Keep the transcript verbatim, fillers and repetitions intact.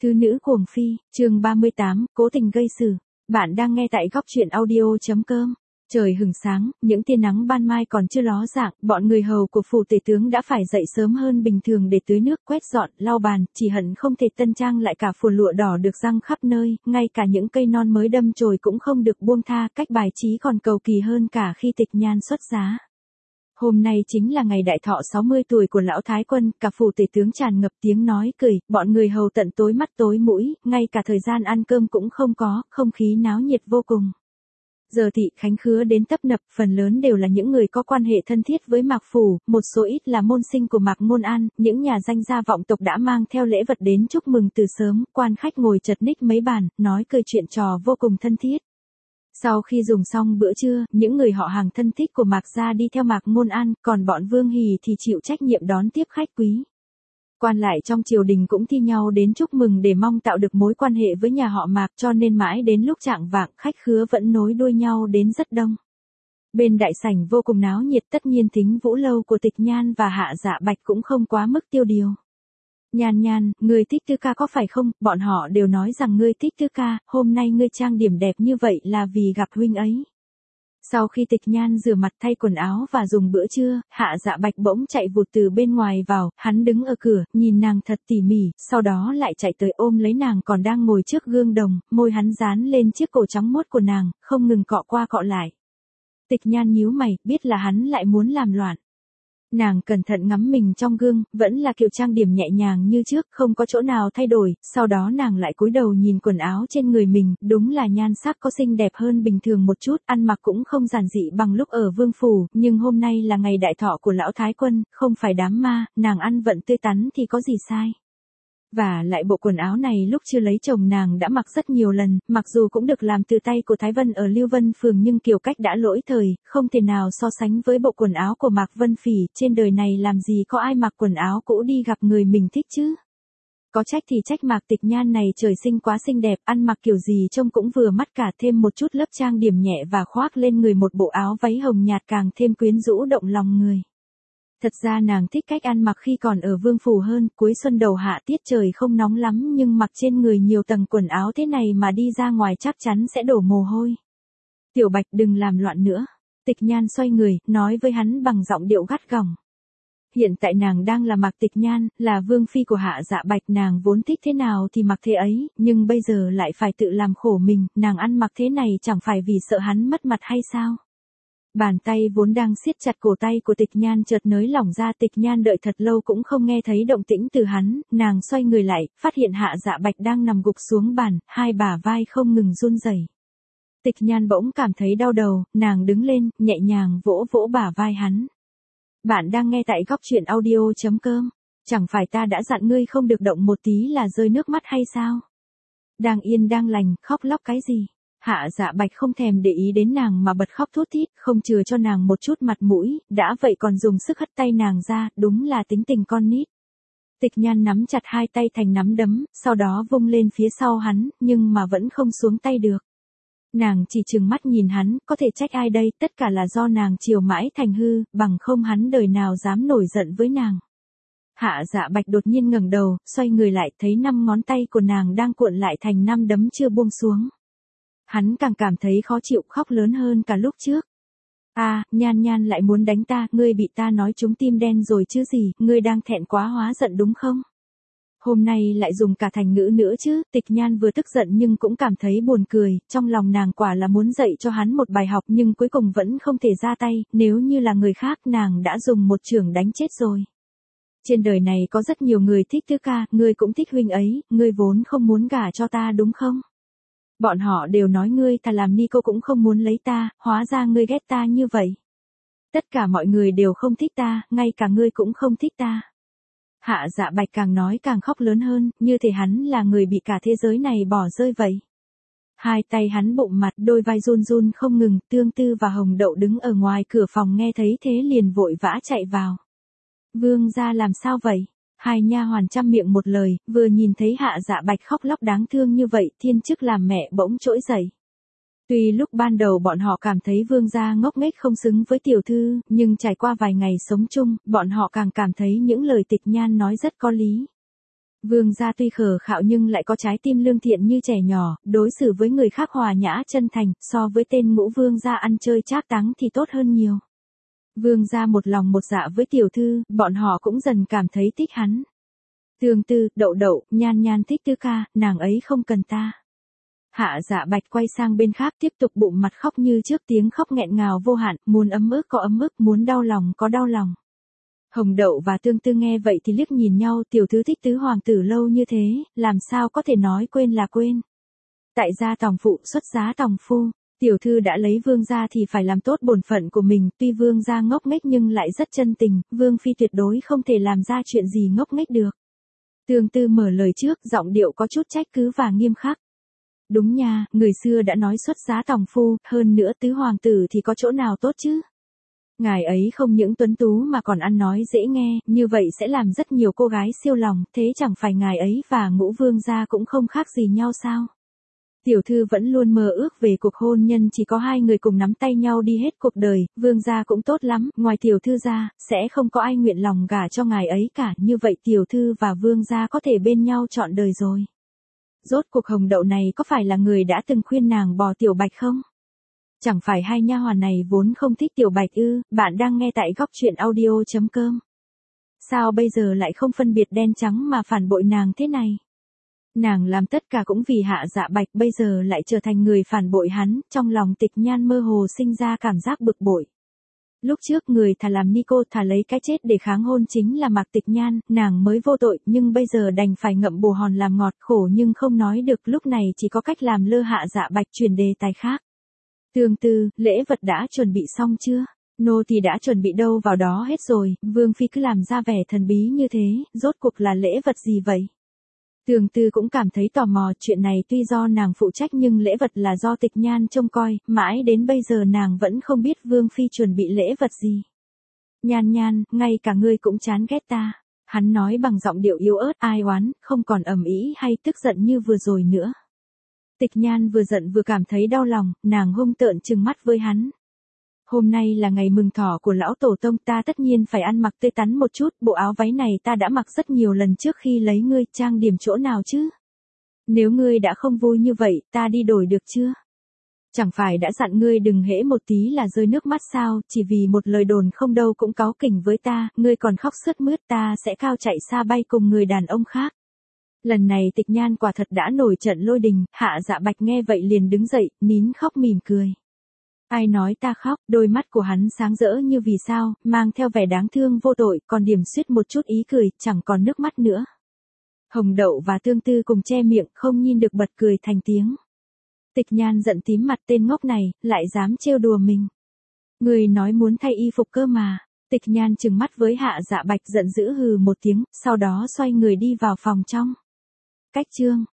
Thứ nữ cuồng phi, chương ba mươi tám, cố tình gây sự. Bạn đang nghe tại góc truyện audio.com. Trời hừng sáng, những tia nắng ban mai còn chưa ló dạng, bọn người hầu của phủ tể tướng đã phải dậy sớm hơn bình thường để tưới nước, quét dọn, lau bàn, chỉ hận không thể tân trang lại cả phù lụa đỏ được răng khắp nơi, ngay cả những cây non mới đâm chồi cũng không được buông tha, cách bài trí còn cầu kỳ hơn cả khi Tịch Nhan xuất giá. Hôm nay chính là ngày đại thọ sáu mươi tuổi của lão thái quân, cả phủ tể tướng tràn ngập tiếng nói cười, bọn người hầu tận tối mắt tối mũi, ngay cả thời gian ăn cơm cũng không có, không khí náo nhiệt vô cùng. Giờ thị Khánh Khứa đến tấp nập, phần lớn đều là những người có quan hệ thân thiết với Mạc Phủ, một số ít là môn sinh của Mạc Ngôn An, những nhà danh gia vọng tộc đã mang theo lễ vật đến chúc mừng từ sớm, quan khách ngồi chật ních mấy bàn, nói cười chuyện trò vô cùng thân thiết. Sau khi dùng xong bữa trưa, những người họ hàng thân thích của Mạc gia đi theo Mạc Ngôn An, còn bọn Vương Hỉ thì chịu trách nhiệm đón tiếp khách quý. Quan lại trong triều đình cũng thi nhau đến chúc mừng để mong tạo được mối quan hệ với nhà họ Mạc, cho nên mãi đến lúc chạng vạng khách khứa vẫn nối đuôi nhau đến rất đông. Bên đại sảnh vô cùng náo nhiệt, tất nhiên Thính Vũ lâu của Tịch Nhan và Hạ Dạ Bạch cũng không quá mức tiêu điều. Nhan Nhan, ngươi thích Tư ca có phải không? Bọn họ đều nói rằng ngươi thích Tư ca, hôm nay ngươi trang điểm đẹp như vậy là vì gặp huynh ấy. Sau khi Tịch Nhan rửa mặt thay quần áo và dùng bữa trưa, Hạ Dạ Bạch bỗng chạy vụt từ bên ngoài vào, hắn đứng ở cửa, nhìn nàng thật tỉ mỉ, sau đó lại chạy tới ôm lấy nàng còn đang ngồi trước gương đồng, môi hắn dán lên chiếc cổ trắng muốt của nàng, không ngừng cọ qua cọ lại. Tịch Nhan nhíu mày, biết là hắn lại muốn làm loạn. Nàng cẩn thận ngắm mình trong gương, vẫn là kiểu trang điểm nhẹ nhàng như trước, không có chỗ nào thay đổi, sau đó nàng lại cúi đầu nhìn quần áo trên người mình, đúng là nhan sắc có xinh đẹp hơn bình thường một chút, ăn mặc cũng không giản dị bằng lúc ở vương phủ, nhưng hôm nay là ngày đại thọ của lão thái quân, không phải đám ma, nàng ăn vận tươi tắn thì có gì sai. Và lại bộ quần áo này lúc chưa lấy chồng nàng đã mặc rất nhiều lần, mặc dù cũng được làm từ tay của Thái Vân ở Lưu Vân Phường nhưng kiểu cách đã lỗi thời, không thể nào so sánh với bộ quần áo của Mạc Vân Phỉ, trên đời này làm gì có ai mặc quần áo cũ đi gặp người mình thích chứ. Có trách thì trách Mạc Tịch Nhan này trời sinh quá xinh đẹp, ăn mặc kiểu gì trông cũng vừa mắt cả, thêm một chút lớp trang điểm nhẹ và khoác lên người một bộ áo váy hồng nhạt càng thêm quyến rũ động lòng người. Thật ra nàng thích cách ăn mặc khi còn ở vương phủ hơn, cuối xuân đầu hạ tiết trời không nóng lắm nhưng mặc trên người nhiều tầng quần áo thế này mà đi ra ngoài chắc chắn sẽ đổ mồ hôi. Tiểu Bạch đừng làm loạn nữa. Tịch Nhan xoay người, nói với hắn bằng giọng điệu gắt gỏng. Hiện tại nàng đang là Mạc Tịch Nhan, là vương phi của Hạ Dạ Bạch, nàng vốn thích thế nào thì mặc thế ấy, nhưng bây giờ lại phải tự làm khổ mình, nàng ăn mặc thế này chẳng phải vì sợ hắn mất mặt hay sao? Bàn tay vốn đang siết chặt cổ tay của Tịch Nhan chợt nới lỏng ra, Tịch Nhan đợi thật lâu cũng không nghe thấy động tĩnh từ hắn, nàng xoay người lại, phát hiện Hạ Dạ Bạch đang nằm gục xuống bàn, hai bả vai không ngừng run rẩy. Tịch Nhan bỗng cảm thấy đau đầu, nàng đứng lên, nhẹ nhàng vỗ vỗ bả vai hắn. Bạn đang nghe tại góc truyện audio.com, chẳng phải ta đã dặn ngươi không được động một tí là rơi nước mắt hay sao? Đang yên đang lành, khóc lóc cái gì? Hạ Dạ Bạch không thèm để ý đến nàng mà bật khóc thút thít, không chừa cho nàng một chút mặt mũi, đã vậy còn dùng sức hất tay nàng ra, đúng là tính tình con nít. Tịch Nhan nắm chặt hai tay thành nắm đấm, sau đó vung lên phía sau hắn, nhưng mà vẫn không xuống tay được. Nàng chỉ trừng mắt nhìn hắn, có thể trách ai đây, tất cả là do nàng chiều mãi thành hư, bằng không hắn đời nào dám nổi giận với nàng. Hạ Dạ Bạch đột nhiên ngẩng đầu, xoay người lại, thấy năm ngón tay của nàng đang cuộn lại thành năm đấm chưa buông xuống. Hắn càng cảm thấy khó chịu, khóc lớn hơn cả lúc trước. À, Nhan Nhan lại muốn đánh ta, ngươi bị ta nói trúng tim đen rồi chứ gì, ngươi đang thẹn quá hóa giận đúng không? Hôm nay lại dùng cả thành ngữ nữa chứ, Tịch Nhan vừa tức giận nhưng cũng cảm thấy buồn cười, trong lòng nàng quả là muốn dạy cho hắn một bài học nhưng cuối cùng vẫn không thể ra tay, nếu như là người khác nàng đã dùng một chưởng đánh chết rồi. Trên đời này có rất nhiều người thích Tư ca, ngươi cũng thích huynh ấy, ngươi vốn không muốn gả cho ta đúng không? Bọn họ đều nói ngươi ta làm ni cô cũng không muốn lấy ta, hóa ra ngươi ghét ta như vậy. Tất cả mọi người đều không thích ta, ngay cả ngươi cũng không thích ta. Hạ Dạ Bạch càng nói càng khóc lớn hơn, như thể hắn là người bị cả thế giới này bỏ rơi vậy. Hai tay hắn bụng mặt, đôi vai run run không ngừng, Tương Tư và Hồng Đậu đứng ở ngoài cửa phòng nghe thấy thế liền vội vã chạy vào. Vương gia làm sao vậy? Hai nha hoàn chăm miệng một lời, vừa nhìn thấy Hạ Dạ Bạch khóc lóc đáng thương như vậy, thiên chức làm mẹ bỗng trỗi dậy. Tuy lúc ban đầu bọn họ cảm thấy vương gia ngốc nghếch không xứng với tiểu thư, nhưng trải qua vài ngày sống chung, bọn họ càng cảm thấy những lời Tịch Nhan nói rất có lý. Vương gia tuy khờ khạo nhưng lại có trái tim lương thiện như trẻ nhỏ, đối xử với người khác hòa nhã chân thành, so với tên ngũ vương gia ăn chơi trác táng thì tốt hơn nhiều. Vương gia một lòng một dạ với tiểu thư, bọn họ cũng dần cảm thấy thích hắn. Tương Tư, Đậu Đậu, Nhan Nhan thích Tư ca, nàng ấy không cần ta. Hạ Dạ Bạch quay sang bên khác tiếp tục bụng mặt khóc như trước, tiếng khóc nghẹn ngào vô hạn, muốn ấm ức có ấm ức, muốn đau lòng có đau lòng. Hồng Đậu và Tương Tư nghe vậy thì liếc nhìn nhau, tiểu thư thích tứ hoàng tử lâu như thế, làm sao có thể nói quên là quên. Tại gia tòng phụ xuất giá tòng phu, tiểu thư đã lấy vương gia thì phải làm tốt bổn phận của mình, tuy vương gia ngốc nghếch nhưng lại rất chân tình, vương phi tuyệt đối không thể làm ra chuyện gì ngốc nghếch được. Tương Tư mở lời trước, giọng điệu có chút trách cứ và nghiêm khắc. Đúng nha, người xưa đã nói xuất giá tòng phu, hơn nữa tứ hoàng tử thì có chỗ nào tốt chứ? Ngài ấy không những tuấn tú mà còn ăn nói dễ nghe, như vậy sẽ làm rất nhiều cô gái siêu lòng, thế chẳng phải ngài ấy và ngũ vương gia cũng không khác gì nhau sao? Tiểu thư vẫn luôn mơ ước về cuộc hôn nhân chỉ có hai người cùng nắm tay nhau đi hết cuộc đời, vương gia cũng tốt lắm, ngoài tiểu thư ra, sẽ không có ai nguyện lòng gả cho ngài ấy cả, như vậy tiểu thư và vương gia có thể bên nhau trọn đời rồi. Rốt cuộc Hồng Đậu này có phải là người đã từng khuyên nàng bỏ Tiểu Bạch không? Chẳng phải hai nha hoàn này vốn không thích Tiểu Bạch ư? Bạn đang nghe tại góc truyện audio chấm com. Sao bây giờ lại không phân biệt đen trắng mà phản bội nàng thế này? Nàng làm tất cả cũng vì Hạ Dạ Bạch, bây giờ lại trở thành người phản bội hắn, trong lòng Tịch Nhan mơ hồ sinh ra cảm giác bực bội. Lúc trước người thà làm ni cô thà lấy cái chết để kháng hôn chính là Mạc Tịch Nhan, nàng mới vô tội, nhưng bây giờ đành phải ngậm bồ hòn làm ngọt, khổ nhưng không nói được, lúc này chỉ có cách làm lơ Hạ Dạ Bạch, chuyển đề tài khác. Tương Tư, lễ vật đã chuẩn bị xong chưa? Nô thì đã chuẩn bị đâu vào đó hết rồi, Vương phi cứ làm ra vẻ thần bí như thế, rốt cuộc là lễ vật gì vậy? Tương Tư cũng cảm thấy tò mò, chuyện này tuy do nàng phụ trách nhưng lễ vật là do Tịch Nhan trông coi, mãi đến bây giờ nàng vẫn không biết Vương phi chuẩn bị lễ vật gì. Nhan Nhan, ngay cả ngươi cũng chán ghét ta. Hắn nói bằng giọng điệu yếu ớt, ai oán, không còn ầm ĩ hay tức giận như vừa rồi nữa. Tịch Nhan vừa giận vừa cảm thấy đau lòng, nàng hung tợn trừng mắt với hắn. Hôm nay là ngày mừng thọ của lão tổ tông, ta tất nhiên phải ăn mặc tươi tắn một chút, bộ áo váy này ta đã mặc rất nhiều lần trước khi lấy ngươi, trang điểm chỗ nào chứ? Nếu ngươi đã không vui như vậy, ta đi đổi được chưa? Chẳng phải đã dặn ngươi đừng hễ một tí là rơi nước mắt sao, chỉ vì một lời đồn không đâu cũng cáu kỉnh với ta, ngươi còn khóc sướt mướt, ta sẽ cao chạy xa bay cùng người đàn ông khác. Lần này Tịch Nhan quả thật đã nổi trận lôi đình, Hạ Dạ Bạch nghe vậy liền đứng dậy, nín khóc mỉm cười. Ai nói ta khóc, đôi mắt của hắn sáng rỡ như vì sao, mang theo vẻ đáng thương vô tội, còn điểm xuyết một chút ý cười, chẳng còn nước mắt nữa. Hồng Đậu và Tương Tư cùng che miệng, không nhìn được bật cười thành tiếng. Tịch Nhan giận tím mặt, tên ngốc này, lại dám trêu đùa mình. Người nói muốn thay y phục cơ mà. Tịch Nhan trừng mắt với Hạ Dạ Bạch, giận dữ hừ một tiếng, sau đó xoay người đi vào phòng trong. Cách chương